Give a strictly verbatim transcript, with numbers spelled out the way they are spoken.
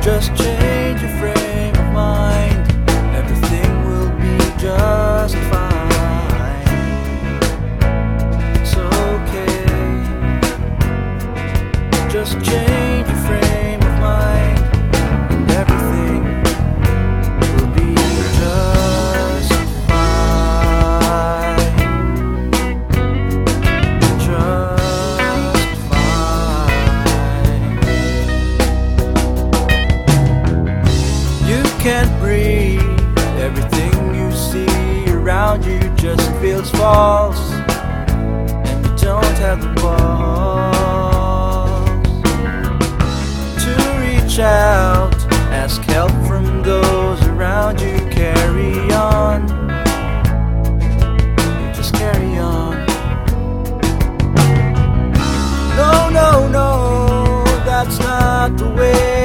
Just change your frame of mind, everything will be just fine. It's okay. Just change your frame of mind, and everything will be just fine. Just fine. You can't breathe, everything you see around you just feels false, and you don't have the balls to reach out, ask help from those around you. Carry on, you just carry on. No, no, no, that's not the way